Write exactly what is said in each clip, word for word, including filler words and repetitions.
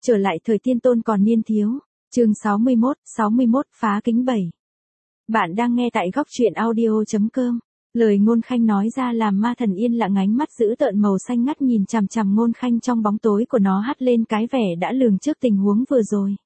Trở lại thời tiên tôn còn niên thiếu. Chương sáu mươi mốt, sáu mươi mốt phá kính bảy. Bạn đang nghe tại góc truyện audio chấm com. Lời Ngôn Khanh nói ra làm ma thần yên lặng, ánh mắt dữ tợn màu xanh ngắt nhìn chằm chằm Ngôn Khanh, trong bóng tối của nó hắt lên cái vẻ đã lường trước tình huống vừa rồi.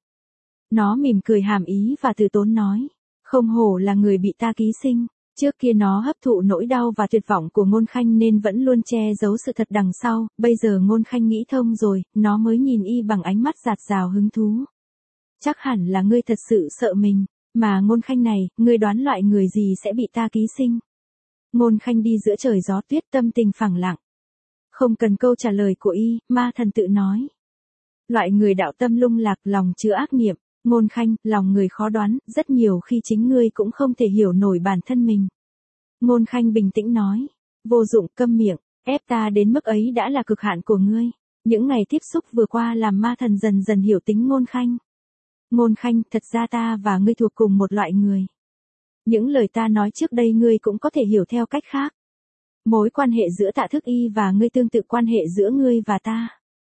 Nó mỉm cười hàm ý và từ tốn nói, không hổ là người bị ta ký sinh. Trước kia nó hấp thụ nỗi đau và tuyệt vọng của Ngôn Khanh nên vẫn luôn che giấu sự thật đằng sau, bây giờ Ngôn Khanh nghĩ thông rồi, nó mới nhìn y bằng ánh mắt dạt dào hứng thú. Chắc hẳn là ngươi thật sự sợ mình, mà Ngôn Khanh này, ngươi đoán loại người gì sẽ bị ta ký sinh? Ngôn Khanh đi giữa trời gió tuyết, tâm tình phẳng lặng. Không cần câu trả lời của y, ma thần tự nói. Loại người đạo tâm lung lạc, lòng chứa ác niệm. Ngôn Khanh, lòng người khó đoán, rất nhiều khi chính ngươi cũng không thể hiểu nổi bản thân mình. Ngôn Khanh bình tĩnh nói, vô dụng, câm miệng, ép ta đến mức ấy đã là cực hạn của ngươi. Những ngày tiếp xúc vừa qua làm ma thần dần dần hiểu tính Ngôn Khanh. Ngôn Khanh, thật ra ta và ngươi thuộc cùng một loại người. Những lời ta nói trước đây ngươi cũng có thể hiểu theo cách khác. Mối quan hệ giữa Tạ Thức Y và ngươi tương tự quan hệ giữa ngươi và ta.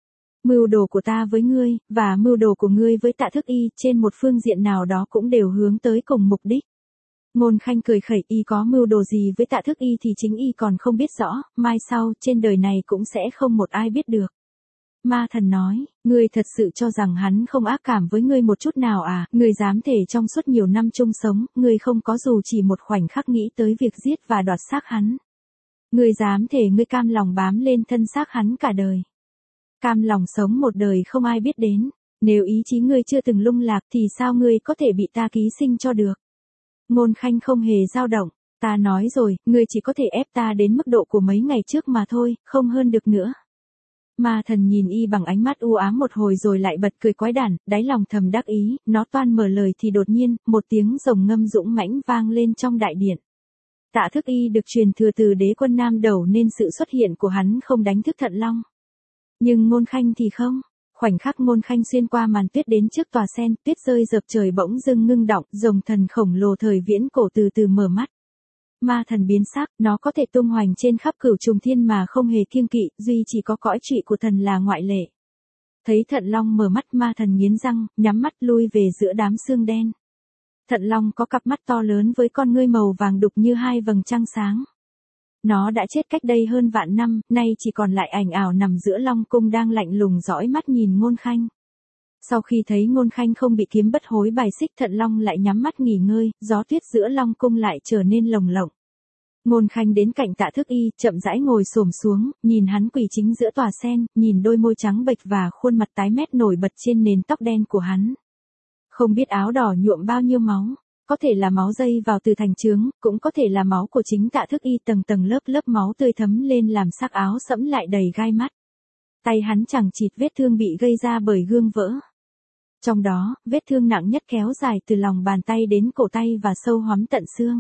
Mưu đồ của ta với ngươi, và mưu đồ của ngươi với Tạ Thức Y trên một phương diện nào đó cũng đều hướng tới cùng mục đích. Ngôn Khanh cười khẩy, y có mưu đồ gì với Tạ Thức Y thì chính y còn không biết rõ, mai sau trên đời này cũng sẽ không một ai biết được. Ma thần nói, ngươi thật sự cho rằng hắn không ác cảm với ngươi một chút nào à? Ngươi dám thể trong suốt nhiều năm chung sống, ngươi không có dù chỉ một khoảnh khắc nghĩ tới việc giết và đoạt xác hắn. Ngươi dám thể ngươi cam lòng bám lên thân xác hắn cả đời. Cam lòng sống một đời không ai biết đến. Nếu ý chí ngươi chưa từng lung lạc thì sao ngươi có thể bị ta ký sinh cho được? Ngôn Khanh không hề dao động. Ta nói rồi, ngươi chỉ có thể ép ta đến mức độ của mấy ngày trước mà thôi, không hơn được nữa. Ma thần nhìn y bằng ánh mắt u ám một hồi rồi lại bật cười quái đản, đáy lòng thầm đắc ý, nó toan mở lời thì đột nhiên, một tiếng rồng ngâm dũng mãnh vang lên trong đại điện. Tạ Thức Y được truyền thừa từ đế quân Nam Đầu nên sự xuất hiện của hắn không đánh thức Thận Long. Nhưng Ngôn Khanh thì không. Khoảnh khắc Ngôn Khanh xuyên qua màn tuyết đến trước tòa sen, tuyết rơi dập trời bỗng dưng ngưng đọng, rồng thần khổng lồ thời viễn cổ từ từ mở mắt. Ma thần biến sắc, nó có thể tung hoành trên khắp cửu trùng thiên mà không hề kiêng kỵ, duy chỉ có cõi trụy của thần là ngoại lệ. Thấy Thận Long mở mắt, ma thần nghiến răng, nhắm mắt lui về giữa đám sương đen. Thận Long có cặp mắt to lớn với con ngươi màu vàng đục như hai vầng trăng sáng. Nó đã chết cách đây hơn vạn năm, nay chỉ còn lại ảnh ảo nằm giữa Long cung đang lạnh lùng dõi mắt nhìn Ngôn Khanh. Sau khi thấy Ngôn Khanh không bị kiếm bất hối bài xích, Thận Long lại nhắm mắt nghỉ ngơi, gió tuyết giữa Long cung lại trở nên lồng lộng. Ngôn Khanh đến cạnh Tạ Thức Y, chậm rãi ngồi xổm xuống, nhìn hắn quỳ chính giữa tòa sen, nhìn đôi môi trắng bệch và khuôn mặt tái mét nổi bật trên nền tóc đen của hắn. Không biết áo đỏ nhuộm bao nhiêu máu, có thể là máu dây vào từ thành trướng, cũng có thể là máu của chính Tạ Thức Y, tầng tầng lớp lớp máu tươi thấm lên làm sắc áo sẫm lại đầy gai mắt. Tay hắn chẳng chịt vết thương bị gây ra bởi gương vỡ. Trong đó, vết thương nặng nhất kéo dài từ lòng bàn tay đến cổ tay và sâu hoắm tận xương.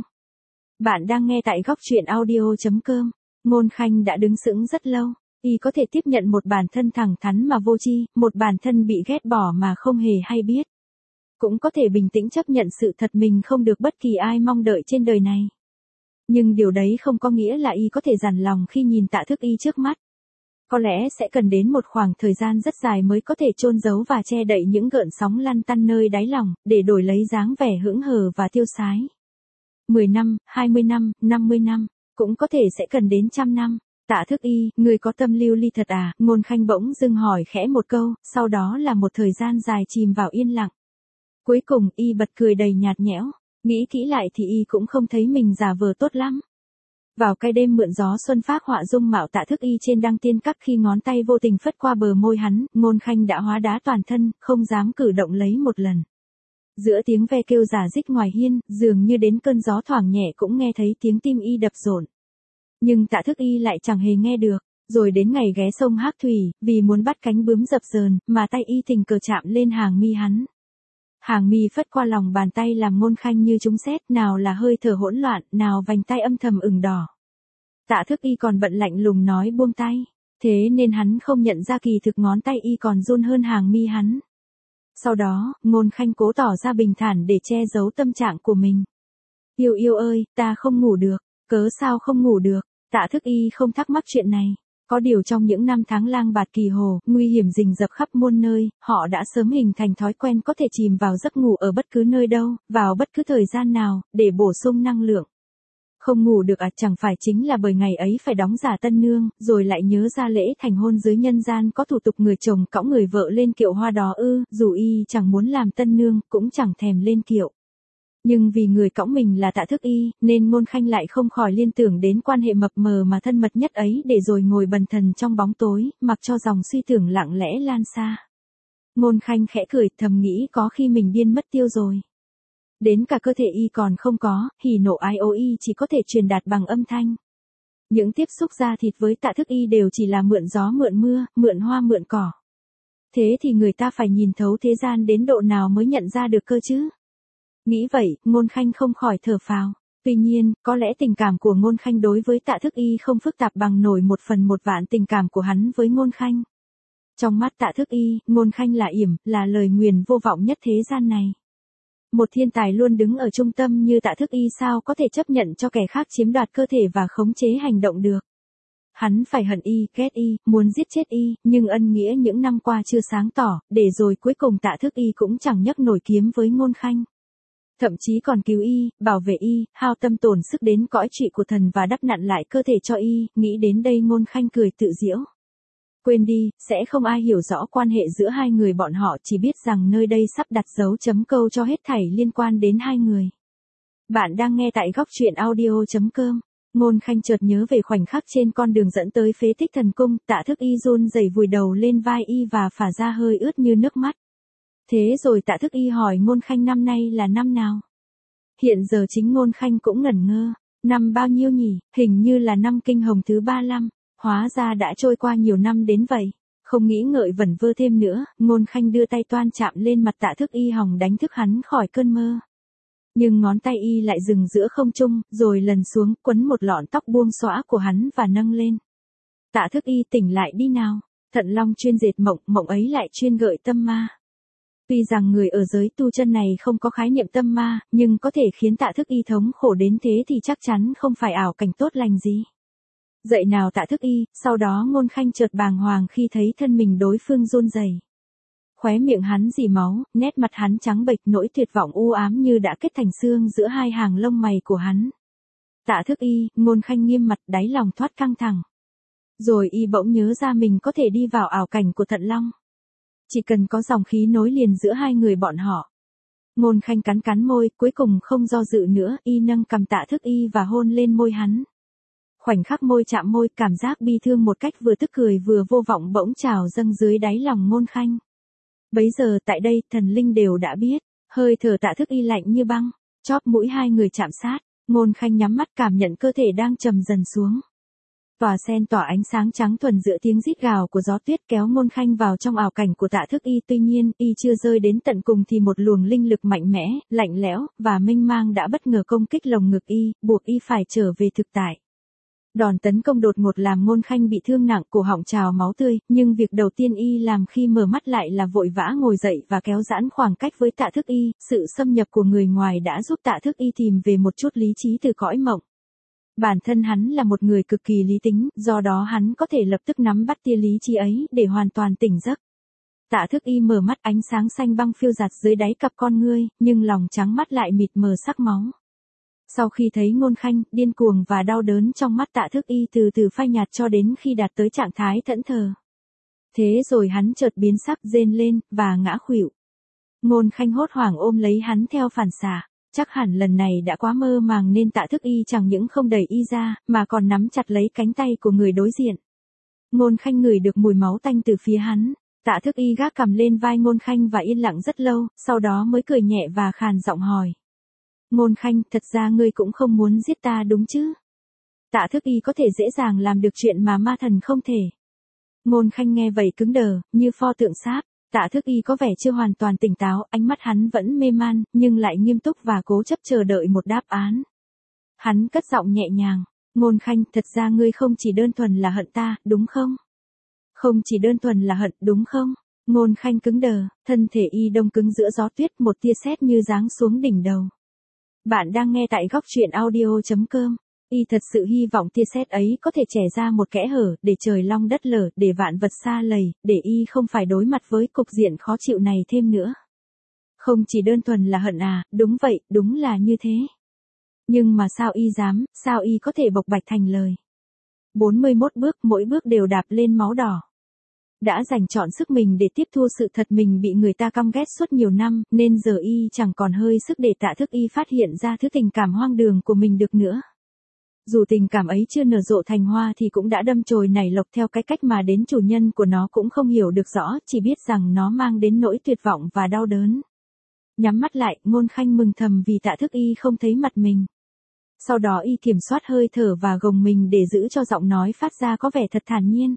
Bạn đang nghe tại góc truyện audio chấm com. Ngôn Khanh đã đứng sững rất lâu. Y có thể tiếp nhận một bản thân thẳng thắn mà vô tri, một bản thân bị ghét bỏ mà không hề hay biết. Cũng có thể bình tĩnh chấp nhận sự thật mình không được bất kỳ ai mong đợi trên đời này. Nhưng điều đấy không có nghĩa là y có thể dằn lòng khi nhìn Tạ Thức Y trước mắt. Có lẽ sẽ cần đến một khoảng thời gian rất dài mới có thể chôn giấu và che đậy những gợn sóng lăn tăn nơi đáy lòng, để đổi lấy dáng vẻ hững hờ và tiêu sái. mười năm, hai mươi năm, năm mươi năm, cũng có thể sẽ cần đến trăm năm. Tạ Thức Y, người có tâm lưu ly thật à? Ngôn Khanh bỗng dưng hỏi khẽ một câu, sau đó là một thời gian dài chìm vào yên lặng. Cuối cùng y bật cười đầy nhạt nhẽo, nghĩ kỹ lại thì y cũng không thấy mình giả vờ tốt lắm. Vào cái đêm mượn gió xuân phác họa dung mạo Tạ Thức Y trên đăng tiên các, khi ngón tay vô tình phất qua bờ môi hắn, Ngôn Khanh đã hóa đá toàn thân, không dám cử động lấy một lần. Giữa tiếng ve kêu rả rích ngoài hiên, dường như đến cơn gió thoảng nhẹ cũng nghe thấy tiếng tim y đập rộn. Nhưng Tạ Thức Y lại chẳng hề nghe được. Rồi đến ngày ghé sông Hắc Thủy, vì muốn bắt cánh bướm dập dờn, mà tay y tình cờ chạm lên hàng mi hắn. Hàng mi phất qua lòng bàn tay làm Ngôn Khanh như trúng sét, nào là hơi thở hỗn loạn, nào vành tay âm thầm ửng đỏ. Tạ Thức Y còn bận lạnh lùng nói buông tay, thế nên hắn không nhận ra kỳ thực ngón tay y còn run hơn hàng mi hắn. Sau đó, Ngôn Khanh cố tỏ ra bình thản để che giấu tâm trạng của mình. Yêu yêu ơi, ta không ngủ được. Cớ sao không ngủ được? Tạ Thức Y không thắc mắc chuyện này. Có điều trong những năm tháng lang bạt kỳ hồ, nguy hiểm rình rập khắp muôn nơi, họ đã sớm hình thành thói quen có thể chìm vào giấc ngủ ở bất cứ nơi đâu, vào bất cứ thời gian nào, để bổ sung năng lượng. Không ngủ được à, chẳng phải chính là bởi ngày ấy phải đóng giả tân nương, rồi lại nhớ ra lễ thành hôn dưới nhân gian có thủ tục người chồng cõng người vợ lên kiệu hoa đó ư, dù y chẳng muốn làm tân nương, cũng chẳng thèm lên kiệu. Nhưng vì người cõng mình là Tạ Thức Y, nên Ngôn Khanh lại không khỏi liên tưởng đến quan hệ mập mờ mà thân mật nhất ấy, để rồi ngồi bần thần trong bóng tối, mặc cho dòng suy tưởng lặng lẽ lan xa. Ngôn Khanh khẽ cười, thầm nghĩ có khi mình điên mất tiêu rồi. Đến cả cơ thể y còn không có, hỉ nộ ái ố y chỉ có thể truyền đạt bằng âm thanh. Những tiếp xúc da thịt với Tạ Thức Y đều chỉ là mượn gió mượn mưa, mượn hoa mượn cỏ. Thế thì người ta phải nhìn thấu thế gian đến độ nào mới nhận ra được cơ chứ? Nghĩ vậy, Ngôn Khanh không khỏi thở phào. Tuy nhiên, có lẽ tình cảm của Ngôn Khanh đối với Tạ Thức Y không phức tạp bằng nổi một phần một vạn tình cảm của hắn với Ngôn Khanh. Trong mắt Tạ Thức Y, Ngôn Khanh là yểm, là lời nguyền vô vọng nhất thế gian này. Một thiên tài luôn đứng ở trung tâm như Tạ Thức Y sao có thể chấp nhận cho kẻ khác chiếm đoạt cơ thể và khống chế hành động được. Hắn phải hận y, ghét y, muốn giết chết y, nhưng ân nghĩa những năm qua chưa sáng tỏ, để rồi cuối cùng Tạ Thức Y cũng chẳng nhấc nổi kiếm với Ngôn Khanh. Thậm chí còn cứu y, bảo vệ y, hao tâm tổn sức đến cõi trụy của thần và đắp nặn lại cơ thể cho y, nghĩ đến đây Ngôn Khanh cười tự giễu. Quên đi, sẽ không ai hiểu rõ quan hệ giữa hai người bọn họ, chỉ biết rằng nơi đây sắp đặt dấu chấm câu cho hết thảy liên quan đến hai người. Bạn đang nghe tại góc truyện audio chấm com. Ngôn Khanh chợt nhớ về khoảnh khắc trên con đường dẫn tới phế tích thần cung, Tạ Thức Y run rẩy vùi đầu lên vai y và phả ra hơi ướt như nước mắt. Thế rồi Tạ Thức Y hỏi Ngôn Khanh năm nay là năm nào? Hiện giờ chính Ngôn Khanh cũng ngẩn ngơ. Năm bao nhiêu nhỉ? Hình như là năm kinh hồng thứ ba mươi lăm. Hóa ra đã trôi qua nhiều năm đến vậy. Không nghĩ ngợi vẩn vơ thêm nữa, Ngôn Khanh đưa tay toan chạm lên mặt Tạ Thức Y hòng đánh thức hắn khỏi cơn mơ. Nhưng ngón tay y lại dừng giữa không trung, rồi lần xuống, quấn một lọn tóc buông xõa của hắn và nâng lên. Tạ Thức Y tỉnh lại đi nào. Thận Long chuyên dệt mộng, mộng ấy lại chuyên gợi tâm ma. Tuy rằng người ở giới tu chân này không có khái niệm tâm ma, nhưng có thể khiến Tạ Thức Y thống khổ đến thế thì chắc chắn không phải ảo cảnh tốt lành gì. Dậy nào Tạ Thức Y, sau đó Ngôn Khanh chợt bàng hoàng khi thấy thân mình đối phương run rẩy. Khóe miệng hắn rỉ máu, nét mặt hắn trắng bệch, nỗi tuyệt vọng u ám như đã kết thành xương giữa hai hàng lông mày của hắn. Tạ Thức Y, Ngôn Khanh nghiêm mặt, đáy lòng thoát căng thẳng. Rồi y bỗng nhớ ra mình có thể đi vào ảo cảnh của Thận Long. Chỉ cần có dòng khí nối liền giữa hai người bọn họ. Ngôn Khanh cắn cắn môi, cuối cùng không do dự nữa, y nâng cằm Tạ Thức Y và hôn lên môi hắn. Khoảnh khắc môi chạm môi, cảm giác bi thương một cách vừa tức cười vừa vô vọng bỗng trào dâng dưới đáy lòng Ngôn Khanh. Bấy giờ tại đây, thần linh đều đã biết, hơi thở Tạ Thức Y lạnh như băng, chóp mũi hai người chạm sát, Ngôn Khanh nhắm mắt cảm nhận cơ thể đang trầm dần xuống. Tỏa sen tỏa ánh sáng trắng thuần giữa tiếng rít gào của gió tuyết kéo Ngôn Khanh vào trong ảo cảnh của Tạ Thức Y, tuy nhiên, y chưa rơi đến tận cùng thì một luồng linh lực mạnh mẽ, lạnh lẽo và mênh mang đã bất ngờ công kích lồng ngực y, buộc y phải trở về thực tại. Đòn tấn công đột ngột làm Ngôn Khanh bị thương nặng, cổ họng trào máu tươi, nhưng việc đầu tiên y làm khi mở mắt lại là vội vã ngồi dậy và kéo giãn khoảng cách với Tạ Thức Y, sự xâm nhập của người ngoài đã giúp Tạ Thức Y tìm về một chút lý trí từ cõi mộng. Bản thân hắn là một người cực kỳ lý tính, do đó hắn có thể lập tức nắm bắt tia lý trí ấy để hoàn toàn tỉnh giấc. Tạ Thức Y mở mắt, ánh sáng xanh băng phiêu dạt dưới đáy cặp con ngươi, nhưng lòng trắng mắt lại mịt mờ sắc máu. Sau khi thấy Ngôn Khanh, điên cuồng và đau đớn trong mắt Tạ Thức Y từ từ phai nhạt cho đến khi đạt tới trạng thái thẫn thờ. Thế rồi hắn chợt biến sắc, rên lên, và ngã khuỵu. Ngôn Khanh hốt hoảng ôm lấy hắn theo phản xạ. Chắc hẳn lần này đã quá mơ màng nên Tạ Thức Y chẳng những không đẩy y ra, mà còn nắm chặt lấy cánh tay của người đối diện. Ngôn Khanh ngửi được mùi máu tanh từ phía hắn. Tạ Thức Y gác cằm lên vai Ngôn Khanh và yên lặng rất lâu, sau đó mới cười nhẹ và khàn giọng hỏi. Ngôn Khanh, thật ra ngươi cũng không muốn giết ta đúng chứ? Tạ Thức Y có thể dễ dàng làm được chuyện mà ma thần không thể. Ngôn Khanh nghe vậy cứng đờ, như pho tượng sáp. Tạ Thức Y có vẻ chưa hoàn toàn tỉnh táo, ánh mắt hắn vẫn mê man, nhưng lại nghiêm túc và cố chấp chờ đợi một đáp án. Hắn cất giọng nhẹ nhàng. Ngôn Khanh, thật ra ngươi không chỉ đơn thuần là hận ta, đúng không? Không chỉ đơn thuần là hận, đúng không? Ngôn Khanh cứng đờ, thân thể y đông cứng giữa gió tuyết, một tia sét như giáng xuống đỉnh đầu. Bạn đang nghe tại góc truyện audio chấm com. Y thật sự hy vọng tia sét ấy có thể chẻ ra một kẽ hở, để trời long đất lở, để vạn vật xa lầy, để Y không phải đối mặt với cục diện khó chịu này thêm nữa. Không chỉ đơn thuần là hận à, đúng vậy, đúng là như thế. Nhưng mà sao Y dám, sao Y có thể bộc bạch thành lời. bốn mươi mốt bước, mỗi bước đều đạp lên máu đỏ. Đã dành trọn sức mình để tiếp thu sự thật mình bị người ta căm ghét suốt nhiều năm, nên giờ Y chẳng còn hơi sức để Tạ Thức Y phát hiện ra thứ tình cảm hoang đường của mình được nữa. Dù tình cảm ấy chưa nở rộ thành hoa thì cũng đã đâm chồi nảy lộc theo cái cách mà đến chủ nhân của nó cũng không hiểu được rõ, chỉ biết rằng nó mang đến nỗi tuyệt vọng và đau đớn. Nhắm mắt lại, Ngôn Khanh mừng thầm vì Tạ Thức Y không thấy mặt mình. Sau đó Y kiểm soát hơi thở và gồng mình để giữ cho giọng nói phát ra có vẻ thật thản nhiên.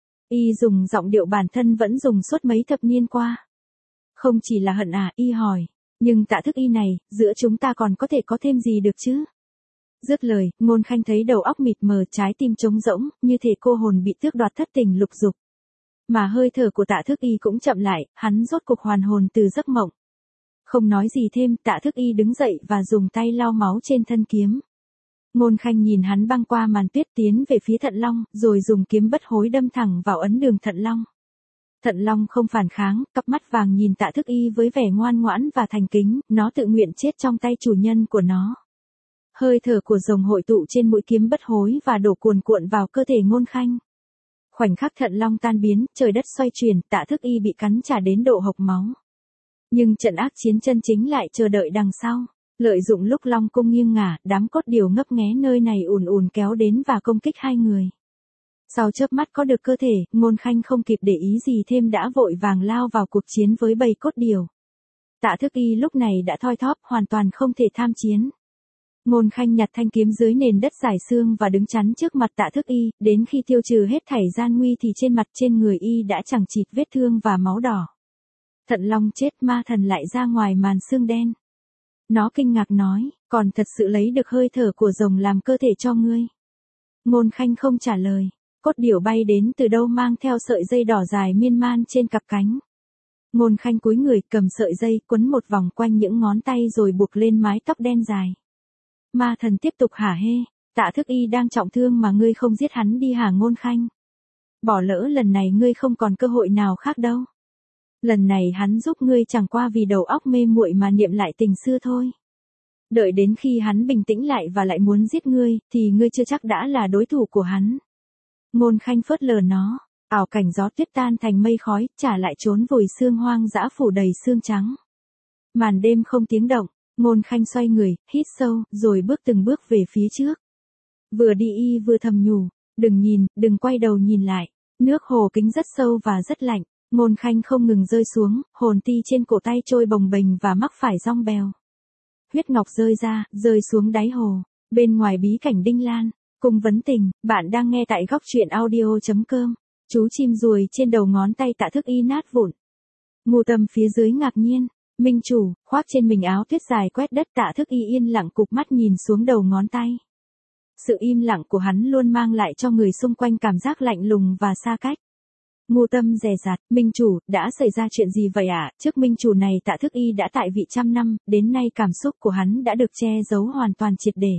Y dùng giọng điệu bản thân vẫn dùng suốt mấy thập niên qua. Không chỉ là hận à, Y hỏi. Nhưng Tạ Thức Y này, giữa chúng ta còn có thể có thêm gì được chứ? Dứt lời, Ngôn Khanh thấy đầu óc mịt mờ, trái tim trống rỗng, như thể cô hồn bị tước đoạt thất tình lục dục. Mà hơi thở của Tạ Thức Y cũng chậm lại, hắn rốt cục hoàn hồn từ giấc mộng. Không nói gì thêm, Tạ Thức Y đứng dậy và dùng tay lau máu trên thân kiếm. Ngôn Khanh nhìn hắn băng qua màn tuyết tiến về phía Thận Long, rồi dùng kiếm bất hối đâm thẳng vào ấn đường Thận Long. Thận Long không phản kháng, cặp mắt vàng nhìn Tạ Thức Y với vẻ ngoan ngoãn và thành kính, nó tự nguyện chết trong tay chủ nhân của nó. Hơi thở của rồng hội tụ trên mũi kiếm bất hối và đổ cuồn cuộn vào cơ thể Ngôn Khanh. Khoảnh khắc Thận Long tan biến, trời đất xoay chuyển, Tạ Thức Y bị cắn trả đến độ hộc máu. Nhưng trận ác chiến chân chính lại chờ đợi đằng sau. Lợi dụng lúc Long cung nghiêng ngả, đám cốt điều ngấp nghé nơi này ùn ùn kéo đến và công kích hai người. Sau chớp mắt có được cơ thể, Ngôn Khanh không kịp để ý gì thêm đã vội vàng lao vào cuộc chiến với bầy cốt điều. Tạ Thức Y lúc này đã thoi thóp, hoàn toàn không thể tham chiến. Ngôn Khanh nhặt thanh kiếm dưới nền đất rải xương và đứng chắn trước mặt Tạ Thức Y, đến khi tiêu trừ hết thảy gian nguy thì trên mặt trên người Y đã chẳng chịt vết thương và máu đỏ. Thận Long chết, ma thần lại ra ngoài màn xương đen. Nó kinh ngạc nói, còn thật sự lấy được hơi thở của rồng làm cơ thể cho ngươi. Ngôn Khanh không trả lời, cốt điểu bay đến từ đâu mang theo sợi dây đỏ dài miên man trên cặp cánh. Ngôn Khanh cúi người cầm sợi dây quấn một vòng quanh những ngón tay rồi buộc lên mái tóc đen dài. Ma thần tiếp tục hả hê, Tạ Thức Y đang trọng thương mà ngươi không giết hắn đi hả Ngôn Khanh? Bỏ lỡ lần này ngươi không còn cơ hội nào khác đâu. Lần này hắn giúp ngươi chẳng qua vì đầu óc mê muội mà niệm lại tình xưa thôi. Đợi đến khi hắn bình tĩnh lại và lại muốn giết ngươi, thì ngươi chưa chắc đã là đối thủ của hắn. Ngôn Khanh phớt lờ nó, ảo cảnh gió tuyết tan thành mây khói, trả lại trốn vùi xương hoang dã phủ đầy xương trắng. Màn đêm không tiếng động, Ngôn Khanh xoay người, hít sâu, rồi bước từng bước về phía trước. Vừa đi Y vừa thầm nhủ, đừng nhìn, đừng quay đầu nhìn lại. Nước hồ kính rất sâu và rất lạnh. Ngôn Khanh không ngừng rơi xuống, hồn ti trên cổ tay trôi bồng bềnh và mắc phải rong bèo. Huyết ngọc rơi ra, rơi xuống đáy hồ. Bên ngoài bí cảnh Đinh Lan, Cung Vấn Tình, bạn đang nghe tại góc truyện audio chấm com. Chú chim ruồi trên đầu ngón tay Tạ Thức Y nát vụn. Ngô Tâm phía dưới ngạc nhiên, Minh chủ, khoác trên mình áo tuyết dài quét đất. Tạ Thức Y yên lặng cụp mắt nhìn xuống đầu ngón tay. Sự im lặng của hắn luôn mang lại cho người xung quanh cảm giác lạnh lùng và xa cách. Ngô Tâm dè dặt, Minh chủ, đã xảy ra chuyện gì vậy ạ? À? Trước Minh chủ này Tạ Thức Y đã tại vị trăm năm, đến nay cảm xúc của hắn đã được che giấu hoàn toàn triệt để.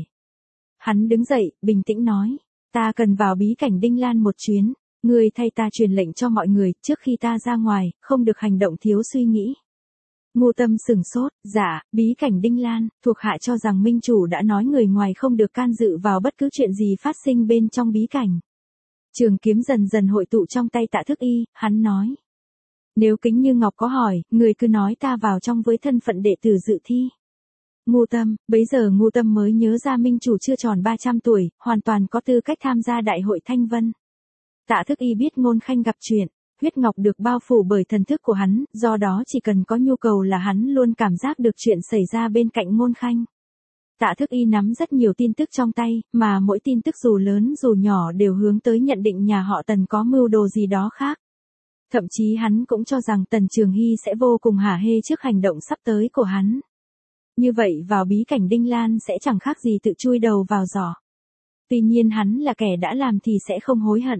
Hắn đứng dậy, bình tĩnh nói, ta cần vào bí cảnh Đinh Lan một chuyến, ngươi thay ta truyền lệnh cho mọi người, trước khi ta ra ngoài, không được hành động thiếu suy nghĩ. Ngô Tâm sửng sốt, dạ, bí cảnh Đinh Lan, thuộc hạ cho rằng Minh chủ đã nói người ngoài không được can dự vào bất cứ chuyện gì phát sinh bên trong bí cảnh. Trường kiếm dần dần hội tụ trong tay Tạ Thức Y, hắn nói. Nếu Kính Như Ngọc có hỏi, người cứ nói ta vào trong với thân phận đệ tử dự thi. Ngô Tâm, bấy giờ Ngô Tâm mới nhớ ra Minh chủ chưa tròn ba trăm tuổi, hoàn toàn có tư cách tham gia đại hội Thanh Vân. Tạ Thức Y biết Ngôn Khanh gặp chuyện, huyết ngọc được bao phủ bởi thần thức của hắn, do đó chỉ cần có nhu cầu là hắn luôn cảm giác được chuyện xảy ra bên cạnh Ngôn Khanh. Tạ Thức Y nắm rất nhiều tin tức trong tay, mà mỗi tin tức dù lớn dù nhỏ đều hướng tới nhận định nhà họ Tần có mưu đồ gì đó khác. Thậm chí hắn cũng cho rằng Tần Trường Hy sẽ vô cùng hả hê trước hành động sắp tới của hắn. Như vậy vào bí cảnh Đinh Lan sẽ chẳng khác gì tự chui đầu vào giỏ. Tuy nhiên hắn là kẻ đã làm thì sẽ không hối hận.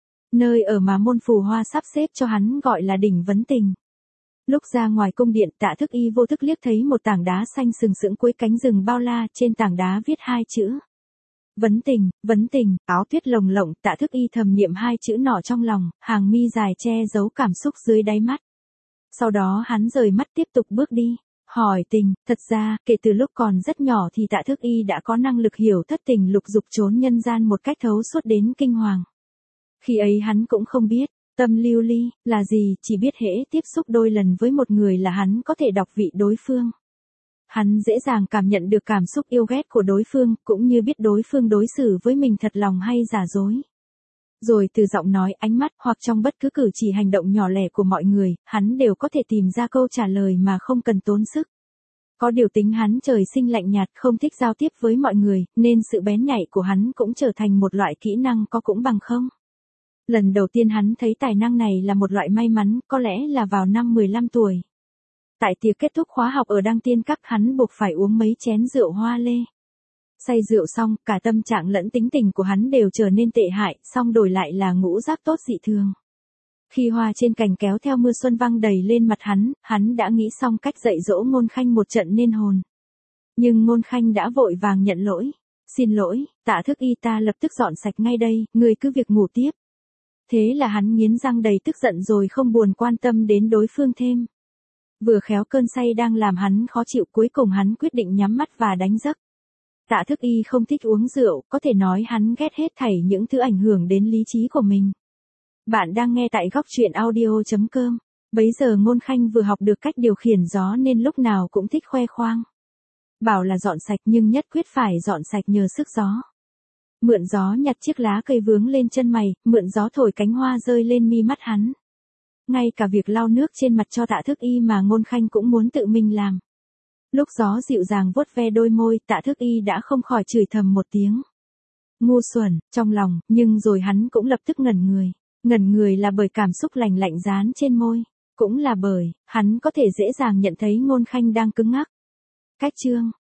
Nơi ở mà môn phù hoa sắp xếp cho hắn gọi là đỉnh Vấn Tình. Lúc ra ngoài cung điện, Tạ Thức Y vô thức liếc thấy một tảng đá xanh sừng sững cuối cánh rừng bao la, trên tảng đá viết hai chữ. Vấn tình, vấn tình, áo tuyết lồng lộng, Tạ Thức Y thầm niệm hai chữ nọ trong lòng, hàng mi dài che giấu cảm xúc dưới đáy mắt. Sau đó hắn rời mắt tiếp tục bước đi. Hỏi tình, thật ra, kể từ lúc còn rất nhỏ thì Tạ Thức Y đã có năng lực hiểu thất tình lục dục trốn nhân gian một cách thấu suốt đến kinh hoàng. Khi ấy hắn cũng không biết, tâm lưu ly, là gì, chỉ biết hễ tiếp xúc đôi lần với một người là hắn có thể đọc vị đối phương. Hắn dễ dàng cảm nhận được cảm xúc yêu ghét của đối phương, cũng như biết đối phương đối xử với mình thật lòng hay giả dối. Rồi từ giọng nói, ánh mắt, hoặc trong bất cứ cử chỉ hành động nhỏ lẻ của mọi người, hắn đều có thể tìm ra câu trả lời mà không cần tốn sức. Có điều tính hắn trời sinh lạnh nhạt, không thích giao tiếp với mọi người, nên sự bén nhạy của hắn cũng trở thành một loại kỹ năng có cũng bằng không. Lần đầu tiên hắn thấy tài năng này là một loại may mắn, có lẽ là vào năm mười lăm tuổi. Tại tiệc kết thúc khóa học ở Đăng Tiên Các, hắn buộc phải uống mấy chén rượu hoa lê. Say rượu xong, cả tâm trạng lẫn tính tình của hắn đều trở nên tệ hại, xong đổi lại là ngũ giác tốt dị thường. Khi hoa trên cành kéo theo mưa xuân văng đầy lên mặt hắn, hắn đã nghĩ xong cách dạy dỗ Ngôn Khanh một trận nên hồn. Nhưng Ngôn Khanh đã vội vàng nhận lỗi. Xin lỗi, Tạ Thức Y, ta lập tức dọn sạch ngay đây, người cứ việc ngủ tiếp. Thế là hắn nghiến răng đầy tức giận rồi không buồn quan tâm đến đối phương thêm. Vừa khéo cơn say đang làm hắn khó chịu, cuối cùng hắn quyết định nhắm mắt và đánh giấc. Tạ Thức Y không thích uống rượu, có thể nói hắn ghét hết thảy những thứ ảnh hưởng đến lý trí của mình. Bạn đang nghe tại góc truyện audio chấm com. Bấy giờ Ngôn Khanh vừa học được cách điều khiển gió nên lúc nào cũng thích khoe khoang. Bảo là dọn sạch nhưng nhất quyết phải dọn sạch nhờ sức gió. Mượn gió nhặt chiếc lá cây vướng lên chân mày, mượn gió thổi cánh hoa rơi lên mi mắt hắn. Ngay cả việc lau nước trên mặt cho Tạ Thức Y mà Ngôn Khanh cũng muốn tự mình làm. Lúc gió dịu dàng vuốt ve đôi môi, Tạ Thức Y đã không khỏi chửi thầm một tiếng. Ngu xuẩn, trong lòng, nhưng rồi hắn cũng lập tức ngẩn người. Ngẩn người là bởi cảm xúc lạnh lạnh dán trên môi. Cũng là bởi, hắn có thể dễ dàng nhận thấy Ngôn Khanh đang cứng ngắc. Cách chương,